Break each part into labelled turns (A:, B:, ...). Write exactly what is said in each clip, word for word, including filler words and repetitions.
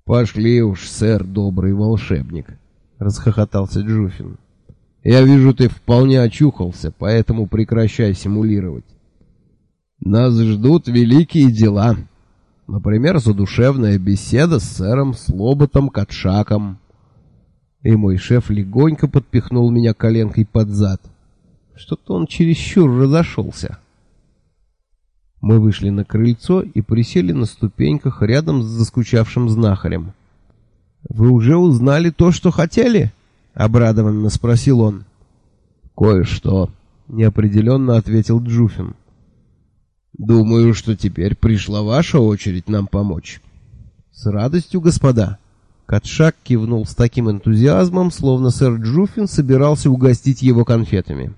A: «Пошли уж, сэр, добрый волшебник», — расхохотался Джуффин. «Я вижу, ты вполне очухался, поэтому прекращай симулировать. Нас ждут великие дела. Например, задушевная беседа с сэром Слоботом Катшаком». И мой шеф легонько подпихнул меня коленкой под зад. Что-то он чересчур разошелся. Мы вышли на крыльцо и присели на ступеньках рядом с заскучавшим знахарем. «Вы уже узнали то, что хотели?» — обрадованно спросил он. «Кое-что», — неопределенно ответил Джуффин. «Думаю, что теперь пришла ваша очередь нам помочь». «С радостью, господа». Катшак кивнул с таким энтузиазмом, словно сэр Джуффин собирался угостить его конфетами.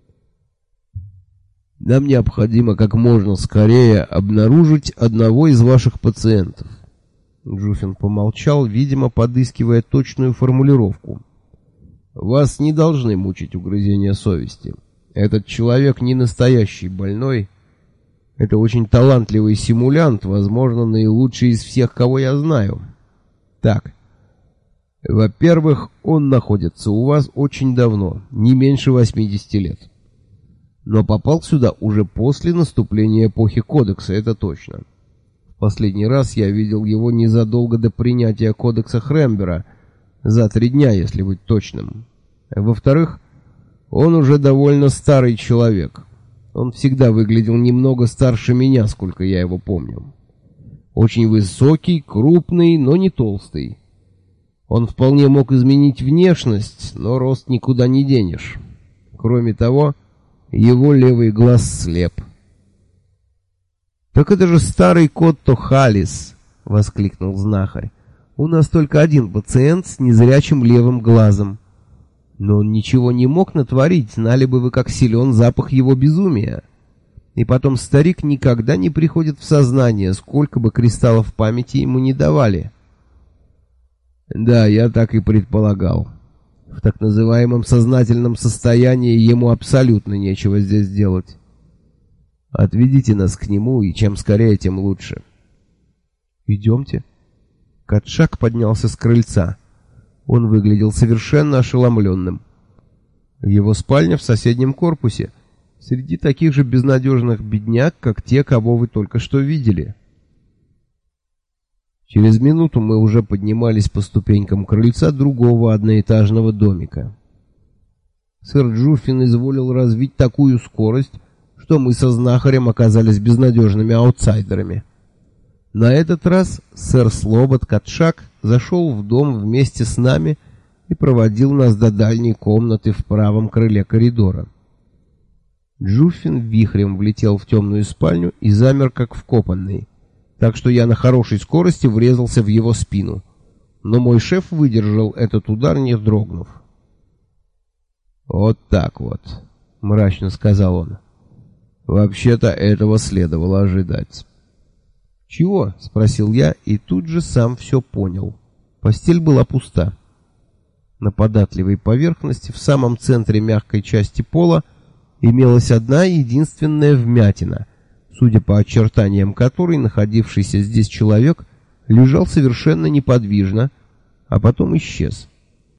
A: «Нам необходимо как можно скорее обнаружить одного из ваших пациентов». Джуффин помолчал, видимо, подыскивая точную формулировку. «Вас не должны мучить угрызения совести. Этот человек не настоящий больной. Это очень талантливый симулянт, возможно, наилучший из всех, кого я знаю. Так, во-первых, он находится у вас очень давно, не меньше восьмидесяти лет. Но попал сюда уже после наступления эпохи Кодекса, это точно. В последний раз я видел его незадолго до принятия Кодекса Хрембера, за три дня, если быть точным. Во-вторых, он уже довольно старый человек. Он всегда выглядел немного старше меня, сколько я его помню. Очень высокий, крупный, но не толстый. Он вполне мог изменить внешность, но рост никуда не денешь. Кроме того, его левый глаз слеп. «Так это же старый кот Тохалис!» — воскликнул знахарь. «У нас только один пациент с незрячим левым глазом. Но он ничего не мог натворить, знали бы вы, как силен запах его безумия. И потом старик никогда не приходит в сознание, сколько бы кристаллов памяти ему не давали». «Да, я так и предполагал. В так называемом сознательном состоянии ему абсолютно нечего здесь делать. Отведите нас к нему, и чем скорее, тем лучше». «Идемте». Катшак поднялся с крыльца. Он выглядел совершенно ошеломленным. Его спальня в соседнем корпусе, среди таких же безнадежных бедняк, как те, кого вы только что видели. Через минуту мы уже поднимались по ступенькам крыльца другого одноэтажного домика. Сэр Джуффин изволил развить такую скорость, что мы со знахарем оказались безнадежными аутсайдерами. На этот раз сэр Слобод Катшак зашел в дом вместе с нами и проводил нас до дальней комнаты в правом крыле коридора. Джуффин вихрем влетел в темную спальню и замер как вкопанный, так что я на хорошей скорости врезался в его спину. Но мой шеф выдержал этот удар, не дрогнув. «Вот так вот», — мрачно сказал он. «Вообще-то этого следовало ожидать». «Чего?» — спросил я, и тут же сам все понял. Постель была пуста. На податливой поверхности в самом центре мягкой части пола имелась одна единственная вмятина, судя по очертаниям которой находившийся здесь человек лежал совершенно неподвижно, а потом исчез.